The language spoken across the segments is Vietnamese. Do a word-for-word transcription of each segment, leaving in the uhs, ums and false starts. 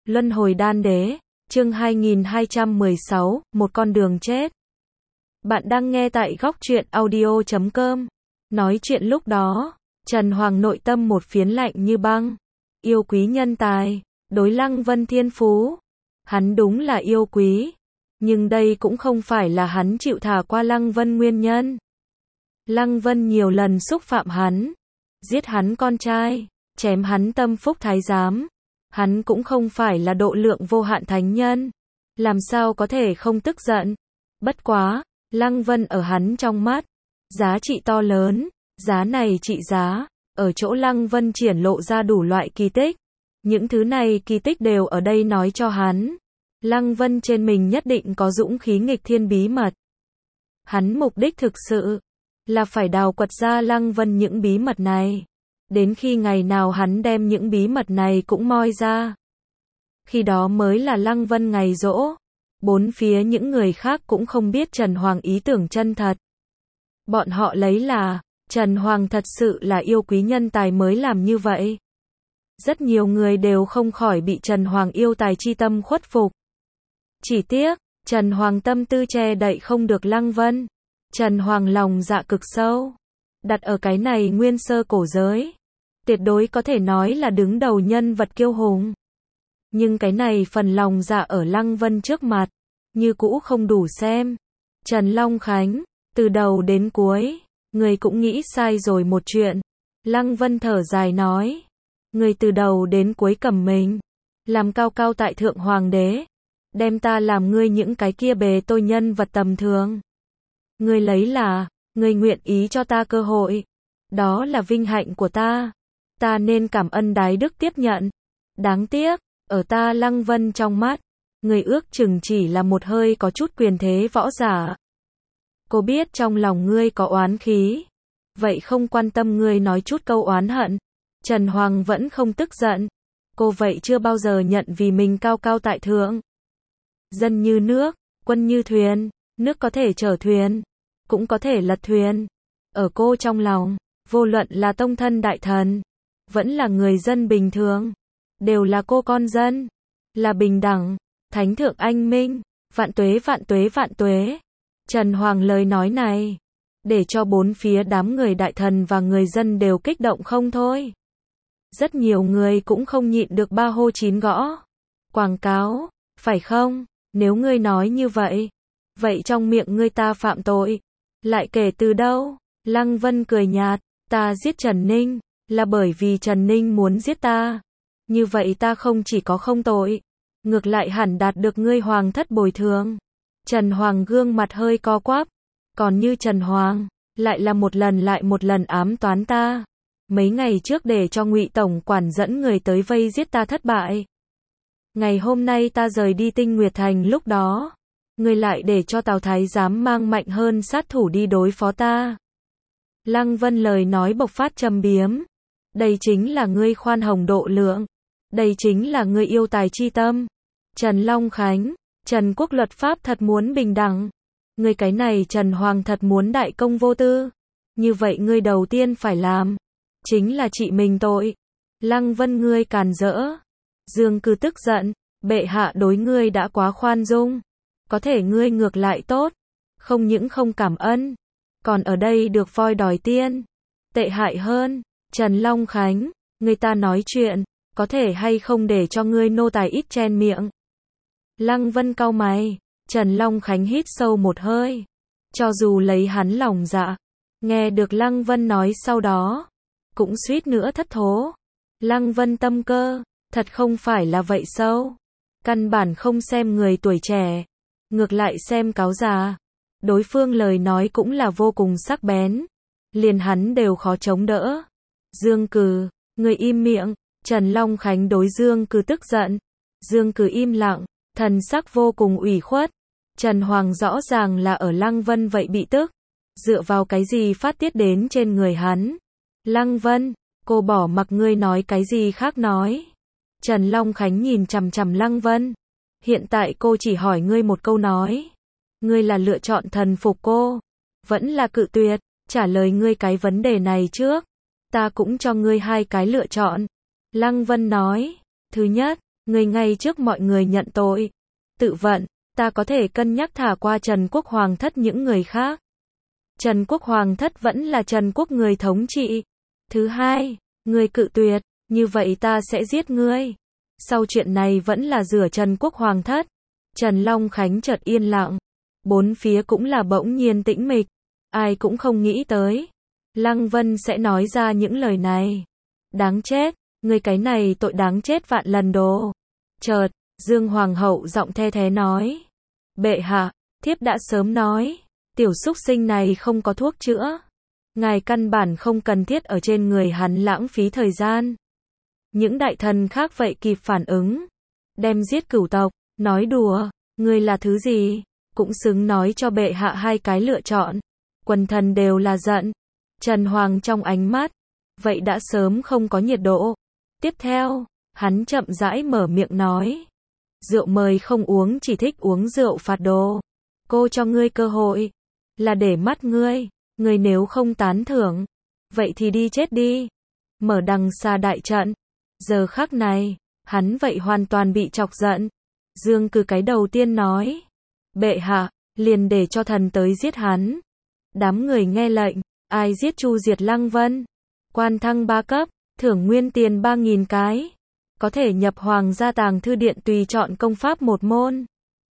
Luân hồi đan đế, chương hai nghìn hai trăm mười sáu, một con đường chết. Bạn đang nghe tại góc truyện audio chấm com. Nói chuyện lúc đó, Trần Hoàng nội tâm một phiến lạnh như băng. Yêu quý nhân tài, đối Lăng Vân thiên phú. Hắn đúng là yêu quý. Nhưng đây cũng không phải là hắn chịu thả qua Lăng Vân nguyên nhân. Lăng Vân nhiều lần xúc phạm hắn. Giết hắn con trai, chém hắn tâm phúc thái giám. Hắn cũng không phải là độ lượng vô hạn thánh nhân. Làm sao có thể không tức giận. Bất quá, Lăng Vân ở hắn trong mắt. Giá trị to lớn, giá này trị giá. Ở chỗ Lăng Vân triển lộ ra đủ loại kỳ tích. Những thứ này kỳ tích đều ở đây nói cho hắn. Lăng Vân trên mình nhất định có dũng khí nghịch thiên bí mật. Hắn mục đích thực sự là phải đào quật ra Lăng Vân những bí mật này. Đến khi ngày nào hắn đem những bí mật này cũng moi ra. Khi đó mới là Lăng Vân ngày giỗ. Bốn phía những người khác cũng không biết Trần Hoàng ý tưởng chân thật. Bọn họ lấy là, Trần Hoàng thật sự là yêu quý nhân tài mới làm như vậy. Rất nhiều người đều không khỏi bị Trần Hoàng yêu tài chi tâm khuất phục. Chỉ tiếc, Trần Hoàng tâm tư che đậy không được Lăng Vân. Trần Hoàng lòng dạ cực sâu. Đặt ở cái này nguyên sơ cổ giới. Tuyệt đối có thể nói là đứng đầu nhân vật kiêu hùng. Nhưng cái này phần lòng dạ ở Lăng Vân trước mặt, như cũ không đủ xem. Trần Long Khánh, từ đầu đến cuối, người cũng nghĩ sai rồi một chuyện. Lăng Vân thở dài nói, người từ đầu đến cuối cầm mình, làm cao cao tại thượng hoàng đế, đem ta làm ngươi những cái kia bề tôi nhân vật tầm thường. Ngươi lấy là, ngươi nguyện ý cho ta cơ hội. Đó là vinh hạnh của ta. Ta nên cảm ơn đái đức tiếp nhận. Đáng tiếc, ở ta Lăng Vân trong mắt, người ước chừng chỉ là một hơi có chút quyền thế võ giả. Cô biết trong lòng ngươi có oán khí. Vậy không quan tâm ngươi nói chút câu oán hận. Trần Hoàng vẫn không tức giận. Cô vậy chưa bao giờ nhận vì mình cao cao tại thượng. Dân như nước, quân như thuyền. Nước có thể chở thuyền, cũng có thể lật thuyền. Ở cô trong lòng, vô luận là tông thân đại thần, vẫn là người dân bình thường, đều là cô con dân, là bình đẳng, thánh thượng anh minh, vạn tuế vạn tuế vạn tuế. Trần Hoàng lời nói này, để cho bốn phía đám người đại thần và người dân đều kích động không thôi. Rất nhiều người cũng không nhịn được ba hô chín gõ. Quảng cáo, phải không? Nếu ngươi nói như vậy, vậy trong miệng ngươi ta phạm tội. Lại kể từ đâu? Lăng Vân cười nhạt, ta giết Trần Ninh, là bởi vì Trần Ninh muốn giết ta. Như vậy ta không chỉ có không tội, ngược lại hẳn đạt được ngươi hoàng thất bồi thường. Trần Hoàng gương mặt hơi co quắp, còn như Trần Hoàng, lại là một lần lại một lần ám toán ta. Mấy ngày trước để cho Ngụy tổng quản dẫn người tới vây giết ta thất bại. Ngày hôm nay ta rời đi Tinh Nguyệt Thành lúc đó, ngươi lại để cho Tào Thái giám mang mạnh hơn sát thủ đi đối phó ta. Lăng Vân lời nói bộc phát châm biếm. Đây chính là ngươi khoan hồng độ lượng. Đây chính là ngươi yêu tài chi tâm. Trần Long Khánh, Trần Quốc luật pháp thật muốn bình đẳng. Ngươi cái này Trần Hoàng thật muốn đại công vô tư. Như vậy ngươi đầu tiên phải làm, chính là trị mình tội. Lăng Vân ngươi càn rỡ. Dương Cư tức giận, bệ hạ đối ngươi đã quá khoan dung. Có thể ngươi ngược lại tốt, không những không cảm ơn, còn ở đây được voi đòi tiên. Tệ hại hơn, Trần Long Khánh, người ta nói chuyện, có thể hay không để cho ngươi nô tài ít chen miệng. Lăng Vân cau mày, Trần Long Khánh hít sâu một hơi, cho dù lấy hắn lòng dạ, nghe được Lăng Vân nói sau đó, cũng suýt nữa thất thố. Lăng Vân tâm cơ, thật không phải là vậy sâu, căn bản không xem người tuổi trẻ. Ngược lại xem cáo già. Đối phương lời nói cũng là vô cùng sắc bén. Liền hắn đều khó chống đỡ. Dương Cừ, người im miệng. Trần Long Khánh đối Dương Cừ tức giận. Dương Cừ im lặng, thần sắc vô cùng ủy khuất. Trần Hoàng rõ ràng là ở Lăng Vân vậy bị tức. Dựa vào cái gì phát tiết đến trên người hắn? Lăng Vân, cô bỏ mặc ngươi nói cái gì khác nói. Trần Long Khánh nhìn chằm chằm Lăng Vân. Hiện tại cô chỉ hỏi ngươi một câu nói. Ngươi là lựa chọn thần phục cô, vẫn là cự tuyệt? Trả lời ngươi cái vấn đề này trước. Ta cũng cho ngươi hai cái lựa chọn. Lăng Vân nói. Thứ nhất, Ngươi ngay trước mọi người nhận tội. Tự vận, ta có thể cân nhắc thả qua Trần Quốc Hoàng thất những người khác. Trần Quốc Hoàng thất vẫn là Trần Quốc người thống trị. Thứ hai, ngươi cự tuyệt, như vậy ta sẽ giết ngươi. Sau chuyện này vẫn là rửa Trần Quốc Hoàng thất. Trần Long Khánh chợt yên lặng. Bốn phía cũng là bỗng nhiên tĩnh mịch. Ai cũng không nghĩ tới. Lăng Vân sẽ nói ra những lời này. Đáng chết, ngươi cái này tội đáng chết vạn lần đồ. Chợt, Dương Hoàng hậu giọng the thế nói. Bệ hạ, thiếp đã sớm nói. Tiểu súc sinh này không có thuốc chữa. Ngài căn bản không cần thiết ở trên người hắn lãng phí thời gian. Những đại thần khác vậy kịp phản ứng. Đem giết cửu tộc, nói đùa, ngươi là thứ gì? Cũng xứng nói cho bệ hạ hai cái lựa chọn. Quần thần đều là giận. Trần Hoàng trong ánh mắt, vậy đã sớm không có nhiệt độ. Tiếp theo, hắn chậm rãi mở miệng nói. Rượu mời không uống, chỉ thích uống rượu phạt đồ. Cô cho ngươi cơ hội, là để mắt ngươi. Ngươi nếu không tán thưởng, vậy thì đi chết đi. Mở đằng xa đại trận. Giờ khắc này, hắn vậy hoàn toàn bị chọc giận. Dương Cừ cái đầu tiên nói. Bệ hạ, liền để cho thần tới giết hắn. Đám người nghe lệnh, ai giết Chu diệt Lăng Vân. Quan thăng ba cấp, thưởng nguyên tiền ba nghìn cái. Có thể nhập Hoàng gia tàng thư điện tùy chọn công pháp một môn.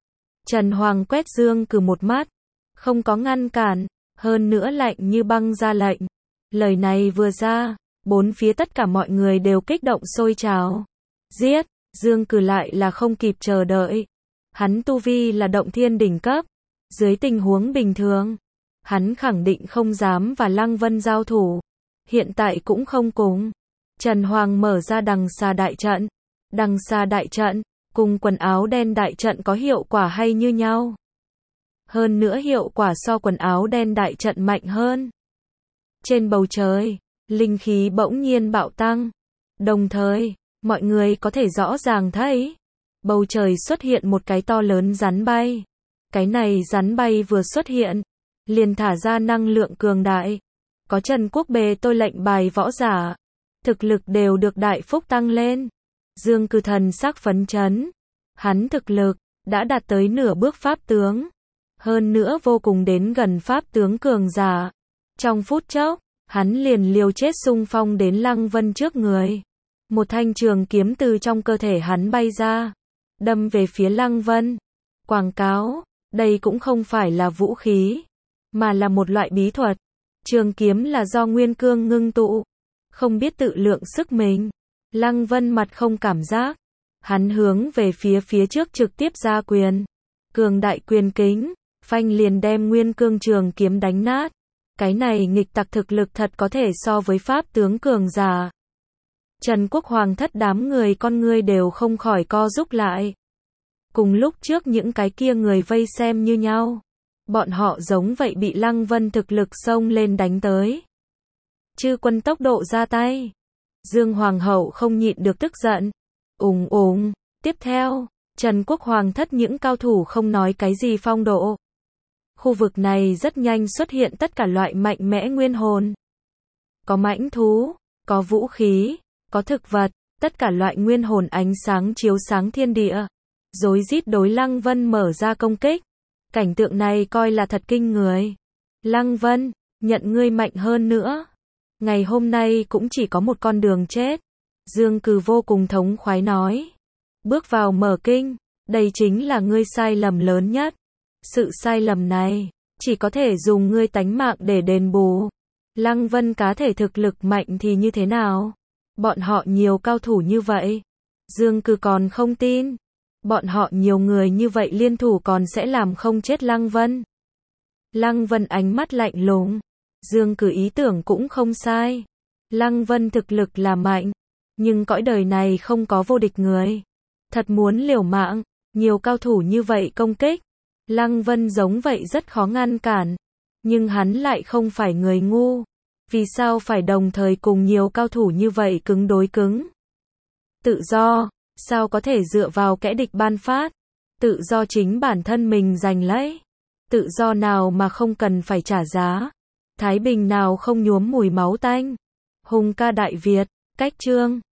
Trần Hoàng quét Dương Cừ một mắt. Không có ngăn cản, hơn nữa lạnh như băng ra lệnh. Lời này vừa ra, bốn phía tất cả mọi người đều kích động sôi trào. Giết, Dương Cừ lại là không kịp chờ đợi. Hắn tu vi là động thiên đỉnh cấp. Dưới tình huống bình thường, hắn khẳng định không dám và Lăng Vân giao thủ. Hiện tại cũng không cùng. Trần Hoàng mở ra đằng xa đại trận. Đằng xa đại trận, cùng quần áo đen đại trận có hiệu quả hay như nhau. Hơn nữa hiệu quả so quần áo đen đại trận mạnh hơn. Trên bầu trời, linh khí bỗng nhiên bạo tăng. Đồng thời, mọi người có thể rõ ràng thấy, bầu trời xuất hiện một cái to lớn rắn bay. Cái này rắn bay vừa xuất hiện, liền thả ra năng lượng cường đại. Có Trần Quốc bề tôi lệnh bài võ giả, thực lực đều được đại phúc tăng lên. Dương Cừ thần sắc phấn chấn. Hắn thực lực đã đạt tới nửa bước pháp tướng, hơn nữa vô cùng đến gần pháp tướng cường giả. Trong phút chốc, hắn liền liều chết xung phong đến Lăng Vân trước người. Một thanh trường kiếm từ trong cơ thể hắn bay ra, đâm về phía Lăng Vân. Quảng cáo, đây cũng không phải là vũ khí, mà là một loại bí thuật. Trường kiếm là do nguyên cương ngưng tụ, không biết tự lượng sức mình. Lăng Vân mặt không cảm giác, hắn hướng về phía phía trước trực tiếp ra quyền. Cường đại quyền kính, phanh liền đem nguyên cương trường kiếm đánh nát. Cái này nghịch tặc thực lực thật có thể so với pháp tướng cường giả. Trần Quốc Hoàng thất đám người con ngươi đều không khỏi co rúm lại. Cùng lúc trước những cái kia người vây xem như nhau. Bọn họ giống vậy bị Lăng Vân thực lực xông lên đánh tới. Chư quân tốc độ ra tay. Dương Hoàng hậu không nhịn được tức giận. Ùng ùng, tiếp theo, Trần Quốc Hoàng thất những cao thủ không nói cái gì phong độ. Khu vực này rất nhanh xuất hiện tất cả loại mạnh mẽ nguyên hồn. Có mãnh thú, có vũ khí, có thực vật, tất cả loại nguyên hồn ánh sáng chiếu sáng thiên địa. Rối rít đối Lăng Vân mở ra công kích. Cảnh tượng này coi là thật kinh người. Lăng Vân, nhận ngươi mạnh hơn nữa. Ngày hôm nay cũng chỉ có một con đường chết. Dương Cừ vô cùng thống khoái nói. Bước vào mở kinh, đây chính là ngươi sai lầm lớn nhất. Sự sai lầm này, chỉ có thể dùng ngươi tánh mạng để đền bù. Lăng Vân cá thể thực lực mạnh thì như thế nào? Bọn họ nhiều cao thủ như vậy. Dương Cừ còn không tin. Bọn họ nhiều người như vậy liên thủ còn sẽ làm không chết Lăng Vân. Lăng Vân ánh mắt lạnh lùng. Dương Cừ ý tưởng cũng không sai. Lăng Vân thực lực là mạnh, nhưng cõi đời này không có vô địch người. Thật muốn liều mạng, nhiều cao thủ như vậy công kích. Lăng Vân giống vậy rất khó ngăn cản. Nhưng hắn lại không phải người ngu. Vì sao phải đồng thời cùng nhiều cao thủ như vậy cứng đối cứng? Tự do, sao có thể dựa vào kẻ địch ban phát? Tự do chính bản thân mình giành lấy. Tự do nào mà không cần phải trả giá? Thái bình nào không nhuốm mùi máu tanh? Hùng ca Đại Việt, cách chương